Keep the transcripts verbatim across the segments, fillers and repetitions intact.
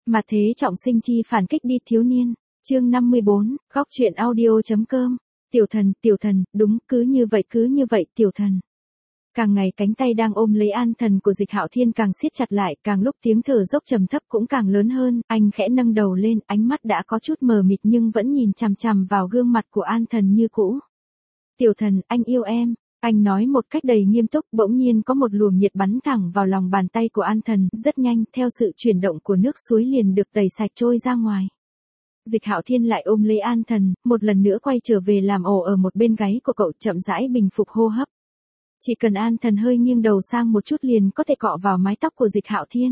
Mà thế trọng sinh chi phản kích đi thiếu niên. Chương năm mươi bốn, góc truyện audio.com. Tiểu thần, tiểu thần, đúng, cứ như vậy cứ như vậy, tiểu thần. Càng ngày cánh tay đang ôm lấy an thần của Dịch Hạo Thiên càng siết chặt lại, càng lúc tiếng thở dốc trầm thấp cũng càng lớn hơn, anh khẽ nâng đầu lên, ánh mắt đã có chút mờ mịt nhưng vẫn nhìn chằm chằm vào gương mặt của an thần như cũ. Tiểu thần, anh yêu em. Anh nói một cách đầy nghiêm túc, bỗng nhiên có một luồng nhiệt bắn thẳng vào lòng bàn tay của an thần, rất nhanh, theo sự chuyển động của nước suối liền được tẩy sạch trôi ra ngoài. Dịch Hạo Thiên lại ôm lấy an thần, một lần nữa quay trở về làm ổ ở một bên gáy của cậu, chậm rãi bình phục hô hấp. Chỉ cần an thần hơi nghiêng đầu sang một chút liền có thể cọ vào mái tóc của Dịch Hạo Thiên.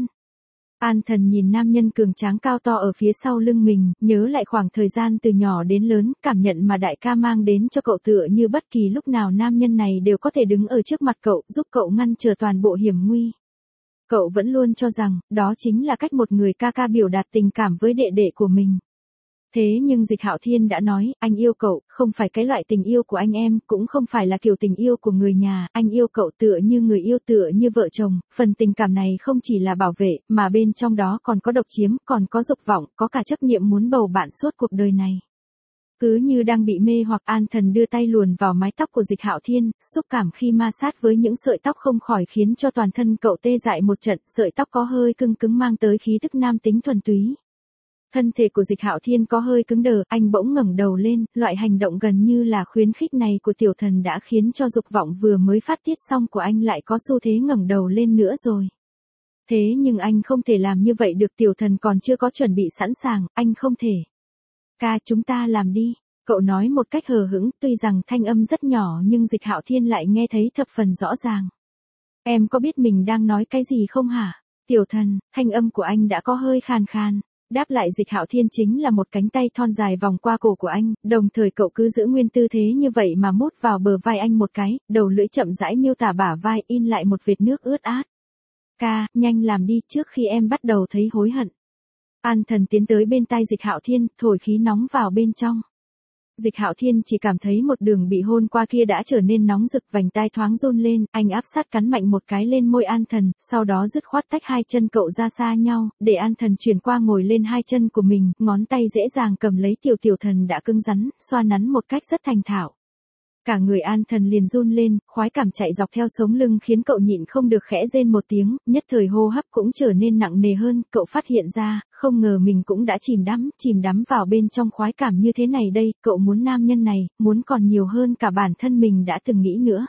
An thần nhìn nam nhân cường tráng cao to ở phía sau lưng mình, nhớ lại khoảng thời gian từ nhỏ đến lớn, cảm nhận mà đại ca mang đến cho cậu tựa như bất kỳ lúc nào nam nhân này đều có thể đứng ở trước mặt cậu, giúp cậu ngăn trở toàn bộ hiểm nguy. Cậu vẫn luôn cho rằng, đó chính là cách một người ca ca biểu đạt tình cảm với đệ đệ của mình. Thế nhưng Dịch Hạo Thiên đã nói, anh yêu cậu, không phải cái loại tình yêu của anh em, cũng không phải là kiểu tình yêu của người nhà, anh yêu cậu tựa như người yêu tựa như vợ chồng, phần tình cảm này không chỉ là bảo vệ, mà bên trong đó còn có độc chiếm, còn có dục vọng, có cả chấp niệm muốn bầu bạn suốt cuộc đời này. Cứ như đang bị mê hoặc an thần đưa tay luồn vào mái tóc của Dịch Hạo Thiên, xúc cảm khi ma sát với những sợi tóc không khỏi khiến cho toàn thân cậu tê dại một trận, sợi tóc có hơi cưng cứng mang tới khí tức nam tính thuần túy. Thân thể của Dịch Hạo Thiên có hơi cứng đờ, anh bỗng ngẩng đầu lên, loại hành động gần như là khuyến khích này của tiểu thần đã khiến cho dục vọng vừa mới phát tiết xong của anh lại có xu thế ngẩng đầu lên nữa rồi. Thế nhưng anh không thể làm như vậy được, tiểu thần còn chưa có chuẩn bị sẵn sàng, anh không thể. Ca, chúng ta làm đi, cậu nói một cách hờ hững, tuy rằng thanh âm rất nhỏ nhưng Dịch Hạo Thiên lại nghe thấy thập phần rõ ràng. Em có biết mình đang nói cái gì không hả? Tiểu thần, thanh âm của anh đã có hơi khàn khàn. Đáp lại Dịch Hạo Thiên chính là một cánh tay thon dài vòng qua cổ của anh, đồng thời cậu cứ giữ nguyên tư thế như vậy mà mút vào bờ vai anh một cái, đầu lưỡi chậm rãi miêu tả bả vai in lại một vệt nước ướt át. Ca, nhanh làm đi trước khi em bắt đầu thấy hối hận. An thần tiến tới bên tai Dịch Hạo Thiên, thổi khí nóng vào bên trong. Dịch Hạo Thiên chỉ cảm thấy một đường bị hôn qua kia đã trở nên nóng rực, vành tai thoáng run lên, anh áp sát cắn mạnh một cái lên môi an thần, sau đó dứt khoát tách hai chân cậu ra xa nhau, để an thần chuyển qua ngồi lên hai chân của mình, ngón tay dễ dàng cầm lấy tiểu tiểu thần đã cứng rắn, xoa nắn một cách rất thành thạo. Cả người an thần liền run lên, khoái cảm chạy dọc theo sống lưng khiến cậu nhịn không được khẽ rên một tiếng, nhất thời hô hấp cũng trở nên nặng nề hơn, cậu phát hiện ra, không ngờ mình cũng đã chìm đắm, chìm đắm vào bên trong khoái cảm như thế này đây, cậu muốn nam nhân này, muốn còn nhiều hơn cả bản thân mình đã từng nghĩ nữa.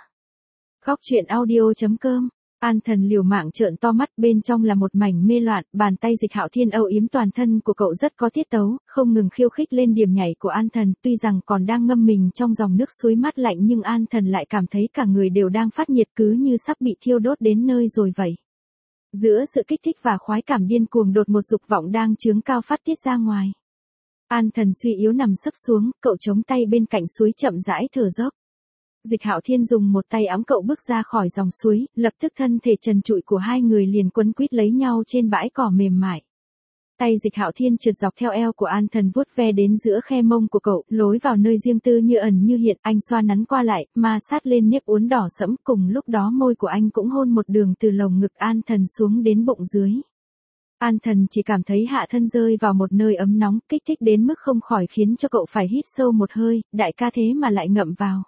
Góc truyện audio.com. An thần liều mạng trợn to mắt, bên trong là một mảnh mê loạn, bàn tay Dịch Hạo Thiên âu yếm toàn thân của cậu rất có tiết tấu, không ngừng khiêu khích lên điểm nhảy của an thần, tuy rằng còn đang ngâm mình trong dòng nước suối mát lạnh nhưng an thần lại cảm thấy cả người đều đang phát nhiệt cứ như sắp bị thiêu đốt đến nơi rồi vậy. Giữa sự kích thích và khoái cảm điên cuồng đột một dục vọng đang chướng cao phát tiết ra ngoài. An thần suy yếu nằm sấp xuống, cậu chống tay bên cạnh suối chậm rãi thở dốc. Dịch Hạo Thiên dùng một tay ẵm cậu bước ra khỏi dòng suối, lập tức thân thể trần trụi của hai người liền quấn quýt lấy nhau trên bãi cỏ mềm mại. Tay Dịch Hạo Thiên trượt dọc theo eo của an thần vuốt ve đến giữa khe mông của cậu, lối vào nơi riêng tư như ẩn như hiện, anh xoa nắn qua lại, ma sát lên nếp uốn đỏ sẫm, cùng lúc đó môi của anh cũng hôn một đường từ lồng ngực an thần xuống đến bụng dưới. An thần chỉ cảm thấy hạ thân rơi vào một nơi ấm nóng, kích thích đến mức không khỏi khiến cho cậu phải hít sâu một hơi, đại ca thế mà lại ngậm vào.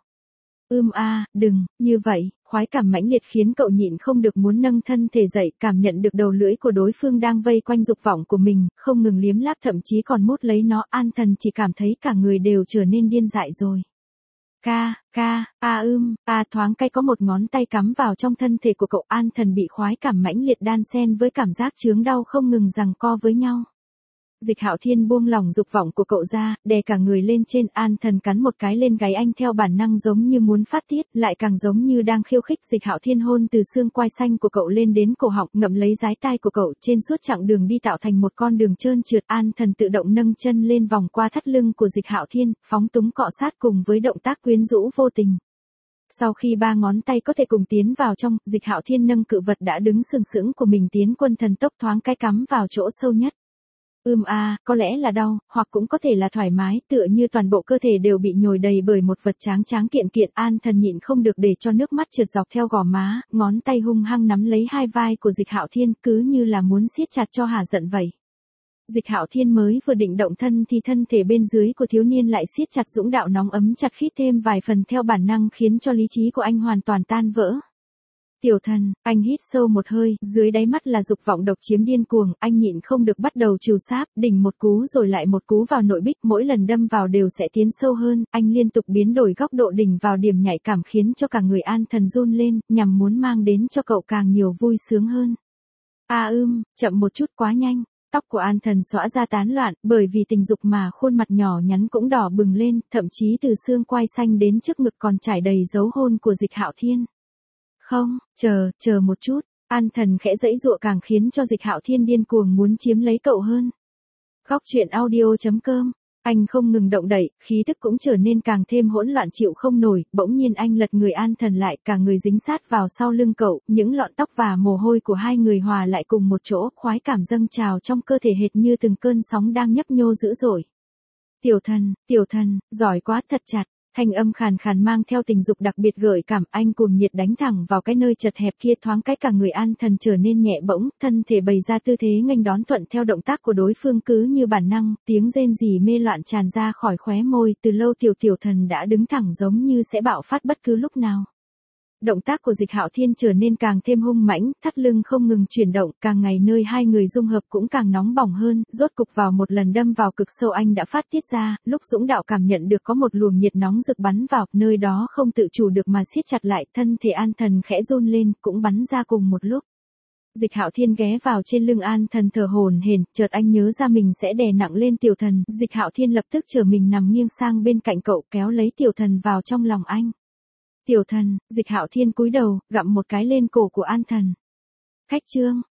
Ưm a, à, đừng, như vậy, khoái cảm mãnh liệt khiến cậu nhịn không được muốn nâng thân thể dậy, cảm nhận được đầu lưỡi của đối phương đang vây quanh dục vọng của mình, không ngừng liếm láp thậm chí còn mút lấy nó, an thần chỉ cảm thấy cả người đều trở nên điên dại rồi. Ca, ca, a ưm, a thoáng cái có một ngón tay cắm vào trong thân thể của cậu, an thần bị khoái cảm mãnh liệt đan xen với cảm giác chướng đau không ngừng giằng co với nhau. Dịch Hạo Thiên buông lỏng dục vọng của cậu ra, đè cả người lên trên, an thần cắn một cái lên gáy anh theo bản năng giống như muốn phát tiết, lại càng giống như đang khiêu khích. Dịch Hạo Thiên hôn từ xương quai xanh của cậu lên đến cổ họng, ngậm lấy dái tai của cậu, trên suốt chặng đường đi tạo thành một con đường trơn trượt, an thần tự động nâng chân lên vòng qua thắt lưng của Dịch Hạo Thiên, phóng túng cọ sát cùng với động tác quyến rũ vô tình. Sau khi ba ngón tay có thể cùng tiến vào trong, Dịch Hạo Thiên nâng cự vật đã đứng sừng sững của mình tiến quân thần tốc thoáng cái cắm vào chỗ sâu nhất. Ưm a, à, có lẽ là đau, hoặc cũng có thể là thoải mái, tựa như toàn bộ cơ thể đều bị nhồi đầy bởi một vật tráng tráng kiện kiện. An thần nhịn không được để cho nước mắt trượt dọc theo gò má, ngón tay hung hăng nắm lấy hai vai của Dịch Hạo Thiên, cứ như là muốn siết chặt cho hả giận vậy. Dịch Hạo Thiên mới vừa định động thân thì thân thể bên dưới của thiếu niên lại siết chặt dũng đạo nóng ấm chặt khít thêm vài phần theo bản năng khiến cho lý trí của anh hoàn toàn tan vỡ. Tiểu thần, anh hít sâu một hơi, dưới đáy mắt là dục vọng độc chiếm điên cuồng, anh nhịn không được bắt đầu trừ sáp, đỉnh một cú rồi lại một cú vào nội bích, mỗi lần đâm vào đều sẽ tiến sâu hơn, anh liên tục biến đổi góc độ đỉnh vào điểm nhạy cảm khiến cho cả người An Thần run lên, nhằm muốn mang đến cho cậu càng nhiều vui sướng hơn. A ưm, chậm một chút quá nhanh. Tóc của An Thần xõa ra tán loạn, bởi vì tình dục mà khuôn mặt nhỏ nhắn cũng đỏ bừng lên, thậm chí từ xương quai xanh đến trước ngực còn trải đầy dấu hôn của Dịch Hạo Thiên. Không, chờ, chờ một chút, An Thần khẽ giãy giụa càng khiến cho Dịch Hạo Thiên điên cuồng muốn chiếm lấy cậu hơn. Góc truyện audio chấm com. Anh không ngừng động đậy, khí tức cũng trở nên càng thêm hỗn loạn chịu không nổi, bỗng nhiên anh lật người An Thần lại, cả người dính sát vào sau lưng cậu, những lọn tóc và mồ hôi của hai người hòa lại cùng một chỗ, khoái cảm dâng trào trong cơ thể hệt như từng cơn sóng đang nhấp nhô dữ dội. Tiểu thần, tiểu thần, giỏi quá thật chặt. Thanh âm khàn khàn mang theo tình dục đặc biệt gợi cảm, anh cuồng nhiệt đánh thẳng vào cái nơi chật hẹp kia, thoáng cái cả người An Thần trở nên nhẹ bỗng, thân thể bày ra tư thế nghênh đón thuận theo động tác của đối phương cứ như bản năng, tiếng rên rỉ mê loạn tràn ra khỏi khóe môi, từ lâu tiểu tiểu thần đã đứng thẳng giống như sẽ bạo phát bất cứ lúc nào. Động tác của Dịch Hạo Thiên trở nên càng thêm hung mãnh, thắt lưng không ngừng chuyển động, càng ngày nơi hai người dung hợp cũng càng nóng bỏng hơn, rốt cục vào một lần đâm vào cực sâu anh đã phát tiết ra, lúc dũng đạo cảm nhận được có một luồng nhiệt nóng rực bắn vào, nơi đó không tự chủ được mà siết chặt lại, thân thể An Thần khẽ run lên, cũng bắn ra cùng một lúc. Dịch Hạo Thiên ghé vào trên lưng An Thần thở hổn hển, chợt anh nhớ ra mình sẽ đè nặng lên tiểu thần, Dịch Hạo Thiên lập tức trở mình nằm nghiêng sang bên cạnh cậu, kéo lấy tiểu thần vào trong lòng anh. Tiểu thần, Dịch Hạo Thiên cúi đầu, gặm một cái lên cổ của An Thần. Khách trương,